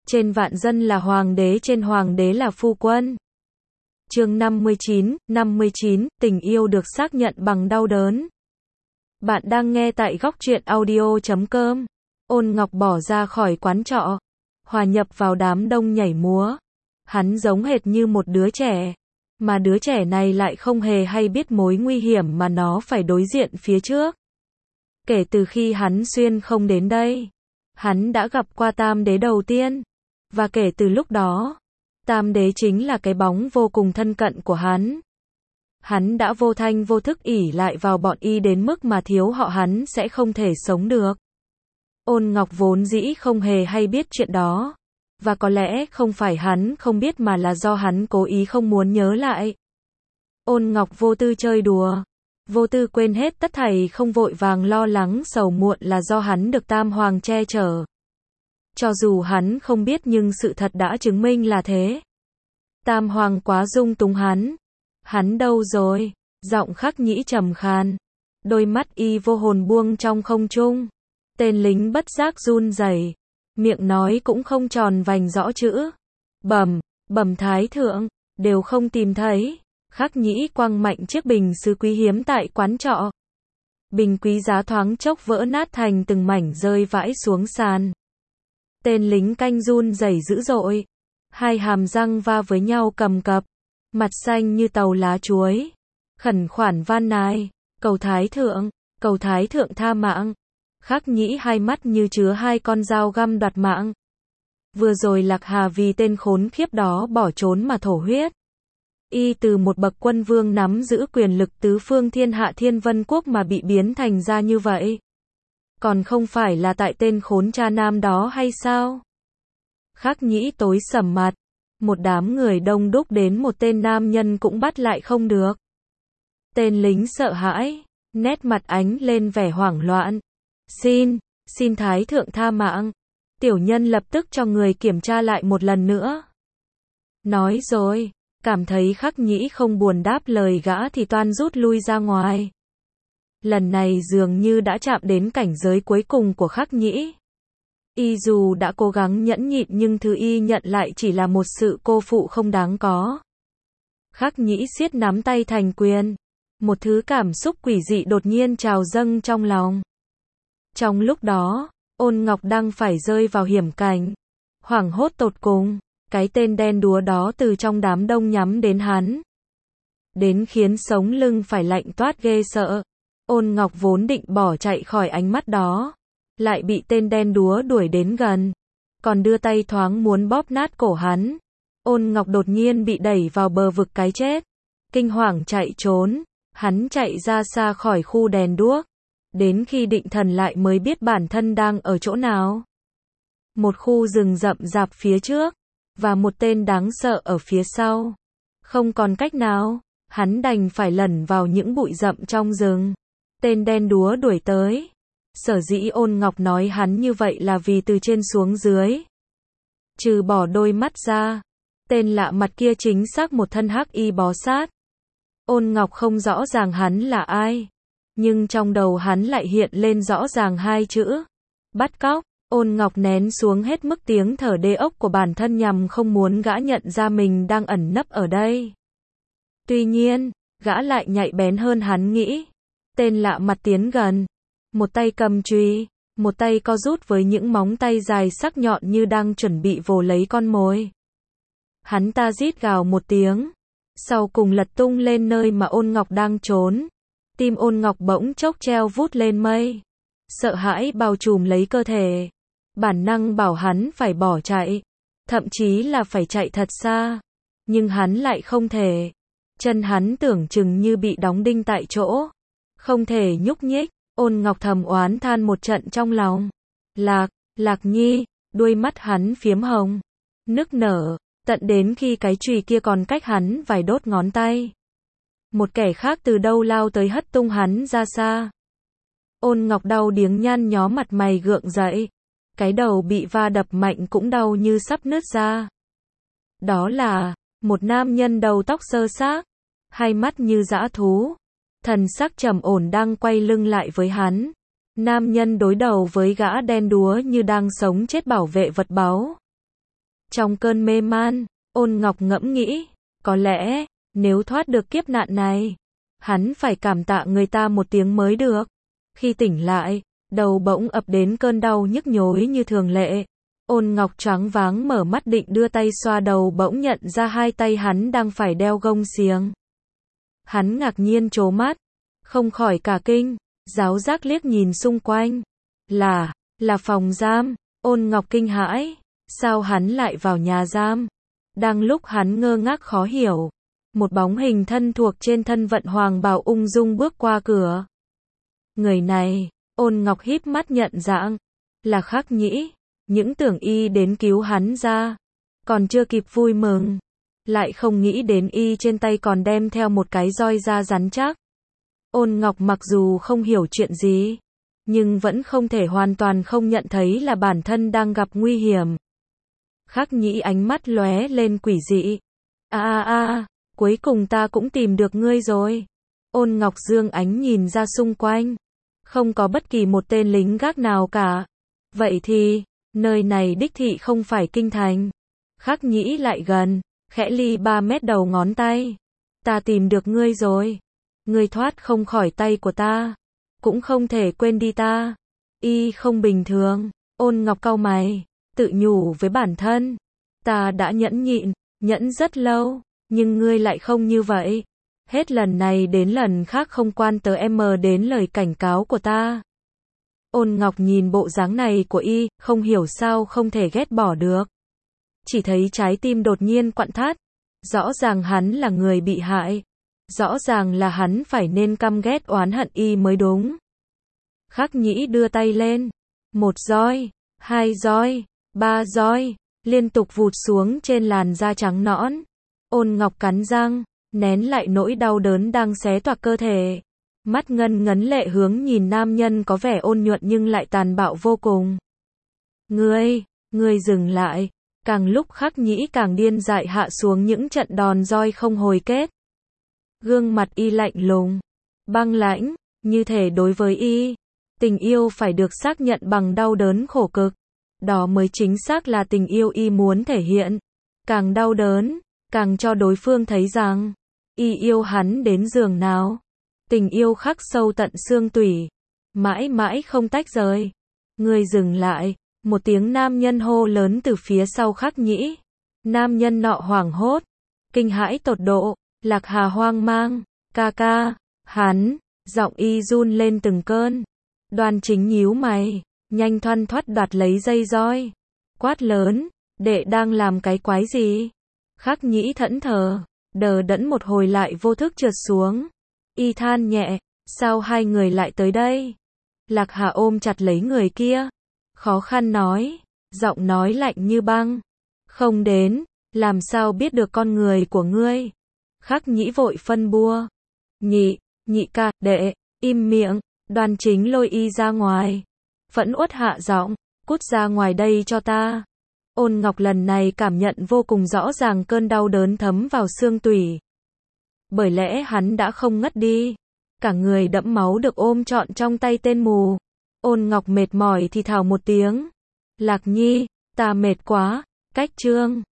trên vạn dân là hoàng đế, trên hoàng đế là phu quân. Chương 59, tình yêu được xác nhận bằng đau đớn. Bạn đang nghe tại góc truyện audio.com. Ôn Ngọc bỏ ra khỏi quán trọ, hòa nhập vào đám đông nhảy múa. Hắn giống hệt như một đứa trẻ, mà đứa trẻ này lại không hề hay biết mối nguy hiểm mà nó phải đối diện phía trước. Kể từ khi hắn xuyên không đến đây, hắn đã gặp qua Tam Đế đầu tiên, và kể từ lúc đó, Tam Đế chính là cái bóng vô cùng thân cận của hắn. Hắn đã vô thanh vô thức ỷ lại vào bọn y đến mức mà thiếu họ hắn sẽ không thể sống được. Ôn Ngọc vốn dĩ không hề hay biết chuyện đó, và có lẽ không phải hắn không biết mà là do hắn cố ý không muốn nhớ lại. Ôn Ngọc vô tư chơi đùa, vô tư quên hết tất thảy, không vội vàng lo lắng sầu muộn là do hắn được Tam Hoàng che chở. Cho dù hắn không biết nhưng sự thật đã chứng minh là thế. Tam Hoàng quá dung túng hắn. Hắn đâu rồi? Giọng Khắc Nhĩ trầm khàn. Đôi mắt y vô hồn buông trong không trung. Tên lính bất giác run rẩy, miệng nói cũng không tròn vành rõ chữ. Bẩm thái thượng, đều không tìm thấy. Khắc Nhĩ quăng mạnh chiếc bình sứ quý hiếm tại quán trọ. Bình quý giá thoáng chốc vỡ nát thành từng mảnh rơi vãi xuống sàn. Tên lính canh run rẩy dữ dội, hai hàm răng va với nhau cầm cập, mặt xanh như tàu lá chuối, khẩn khoản van nài, cầu thái thượng tha mạng. Khắc Nhĩ hai mắt như chứa hai con dao găm đoạt mạng. Vừa rồi Lạc Hà vì tên khốn khiếp đó bỏ trốn mà thổ huyết. Y từ một bậc quân vương nắm giữ quyền lực tứ phương thiên hạ Thiên Vân Quốc mà bị biến thành ra như vậy. Còn không phải là tại tên khốn cha nam đó hay sao? Khắc Nhĩ tối sầm mặt. Một đám người đông đúc đến một tên nam nhân cũng bắt lại không được. Tên lính sợ hãi, nét mặt ánh lên vẻ hoảng loạn. Xin thái thượng tha mạng. Tiểu nhân lập tức cho người kiểm tra lại một lần nữa. Nói rồi, cảm thấy Khắc Nhĩ không buồn đáp lời gã thì toan rút lui ra ngoài. Lần này dường như đã chạm đến cảnh giới cuối cùng của Khắc Nhĩ. Y dù đã cố gắng nhẫn nhịn nhưng thứ y nhận lại chỉ là một sự cô phụ không đáng có. Khắc Nhĩ siết nắm tay thành quyền. Một thứ cảm xúc quỷ dị đột nhiên trào dâng trong lòng. Trong lúc đó, Ôn Ngọc đang phải rơi vào hiểm cảnh. Hoảng hốt tột cùng, cái tên đen đúa đó từ trong đám đông nhắm đến hắn. Đến khiến sống lưng phải lạnh toát ghê sợ. Ôn Ngọc vốn định bỏ chạy khỏi ánh mắt đó, lại bị tên đen đúa đuổi đến gần, còn đưa tay thoáng muốn bóp nát cổ hắn. Ôn Ngọc đột nhiên bị đẩy vào bờ vực cái chết. Kinh hoàng chạy trốn, hắn chạy ra xa khỏi khu đèn đuốc. Đến khi định thần lại mới biết bản thân đang ở chỗ nào. Một khu rừng rậm rạp phía trước, và một tên đáng sợ ở phía sau. Không còn cách nào, hắn đành phải lẩn vào những bụi rậm trong rừng. Tên đen đúa đuổi tới. Sở dĩ Ôn Ngọc nói hắn như vậy là vì từ trên xuống dưới, trừ bỏ đôi mắt ra, tên lạ mặt kia chính xác một thân hắc y bó sát. Ôn Ngọc không rõ ràng hắn là ai, nhưng trong đầu hắn lại hiện lên rõ ràng hai chữ: bắt cóc. Ôn Ngọc nén xuống hết mức tiếng thở đê ốc của bản thân nhằm không muốn gã nhận ra mình đang ẩn nấp ở đây. Tuy nhiên, gã lại nhạy bén hơn hắn nghĩ. Tên lạ mặt tiến gần, một tay cầm chùy, một tay co rút với những móng tay dài sắc nhọn như đang chuẩn bị vồ lấy con mồi. Hắn ta rít gào một tiếng, sau cùng lật tung lên nơi mà Ôn Ngọc đang trốn. Tim Ôn Ngọc bỗng chốc treo vút lên mây. Sợ hãi bao trùm lấy cơ thể. Bản năng bảo hắn phải bỏ chạy, thậm chí là phải chạy thật xa. Nhưng hắn lại không thể. Chân hắn tưởng chừng như bị đóng đinh tại chỗ, không thể nhúc nhích. Ôn Ngọc thầm oán than một trận trong lòng. Lạc Nhi, đuôi mắt hắn phiếm hồng, nức nở, tận đến khi cái chùy kia còn cách hắn vài đốt ngón tay. Một kẻ khác từ đâu lao tới hất tung hắn ra xa. Ôn Ngọc đau điếng nhăn nhó, mặt mày gượng dậy. Cái đầu bị va đập mạnh cũng đau như sắp nứt ra. Đó là một nam nhân đầu tóc xơ xác, hai mắt như dã thú, thần sắc trầm ổn đang quay lưng lại với hắn. Nam nhân đối đầu với gã đen đúa như đang sống chết bảo vệ vật báu. Trong cơn mê man, Ôn Ngọc ngẫm nghĩ, có lẽ, nếu thoát được kiếp nạn này, hắn phải cảm tạ người ta một tiếng mới được. Khi tỉnh lại, đầu bỗng ập đến cơn đau nhức nhối như thường lệ. Ôn Ngọc choáng váng mở mắt định đưa tay xoa đầu bỗng nhận ra hai tay hắn đang phải đeo gông xiềng. Hắn ngạc nhiên trố mắt, không khỏi cả kinh, giáo giác liếc nhìn xung quanh. Là phòng giam. Ôn Ngọc kinh hãi, sao hắn lại vào nhà giam? Đang lúc hắn ngơ ngác khó hiểu, một bóng hình thân thuộc trên thân vận hoàng bào ung dung bước qua cửa. Người này, Ôn Ngọc híp mắt nhận dạng, là Khắc Nhĩ. Những tưởng y đến cứu hắn ra, còn chưa kịp vui mừng, lại không nghĩ đến y trên tay còn đem theo một cái roi da rắn chắc. Ôn Ngọc mặc dù không hiểu chuyện gì, nhưng vẫn không thể hoàn toàn không nhận thấy là bản thân đang gặp nguy hiểm. Khắc Nhĩ ánh mắt lóe lên quỷ dị. Cuối cùng ta cũng tìm được ngươi rồi. Ôn Ngọc dương ánh nhìn ra xung quanh, không có bất kỳ một tên lính gác nào cả. Vậy thì, nơi này đích thị không phải kinh thành. Khắc Nhĩ lại gần, khẽ ly 3 mét đầu ngón tay. Ta tìm được ngươi rồi. Ngươi thoát không khỏi tay của ta, cũng không thể quên đi ta. Y không bình thường. Ôn Ngọc cau mày, tự nhủ với bản thân. Ta đã nhẫn nhịn, nhẫn rất lâu, nhưng ngươi lại không như vậy. Hết lần này đến lần khác không quan tới đến lời cảnh cáo của ta. Ôn Ngọc nhìn bộ dáng này của y, không hiểu sao không thể ghét bỏ được. Chỉ thấy trái tim đột nhiên quặn thắt. Rõ ràng hắn là người bị hại. Rõ ràng là hắn phải nên căm ghét oán hận y mới đúng. Khắc Nhĩ đưa tay lên. 1 roi, 2 roi, 3 roi, liên tục vụt xuống trên làn da trắng nõn. Ôn Ngọc cắn răng, nén lại nỗi đau đớn đang xé toạc cơ thể. Mắt ngân ngấn lệ hướng nhìn nam nhân có vẻ ôn nhuận nhưng lại tàn bạo vô cùng. Ngươi dừng lại. Càng lúc Khắc Nhĩ càng điên dại hạ xuống những trận đòn roi không hồi kết. Gương mặt y lạnh lùng, băng lãnh, như thể đối với y, tình yêu phải được xác nhận bằng đau đớn khổ cực. Đó mới chính xác là tình yêu y muốn thể hiện. Càng đau đớn, càng cho đối phương thấy rằng y yêu hắn đến giường nào. Tình yêu khắc sâu tận xương tủy, mãi mãi không tách rời. Ngươi dừng lại. Một tiếng nam nhân hô lớn từ phía sau Khắc Nhĩ. Nam nhân nọ hoảng hốt, kinh hãi tột độ. Lạc Hà hoang mang, ca, hắn, giọng y run lên từng cơn. Đoan Chính nhíu mày, nhanh thoăn thoắt đoạt lấy dây roi, quát lớn, đệ đang làm cái quái gì? Khắc Nhĩ thẫn thờ, đờ đẫn một hồi lại vô thức trượt xuống. Y than nhẹ, sao hai người lại tới đây? Lạc Hà ôm chặt lấy người kia, khó khăn nói, giọng nói lạnh như băng. Không đến, làm sao biết được con người của ngươi? Khắc Nhĩ vội phân bua. Nhị ca, đệ, im miệng. Đoan Chính lôi y ra ngoài. Phẫn uất hạ giọng, cút ra ngoài đây cho ta. Ôn Ngọc lần này cảm nhận vô cùng rõ ràng cơn đau đớn thấm vào xương tủy. Bởi lẽ hắn đã không ngất đi. Cả người đẫm máu được ôm trọn trong tay tên mù. Ôn Ngọc mệt mỏi thì thào một tiếng. Lạc Nhi, ta mệt quá. Cách chương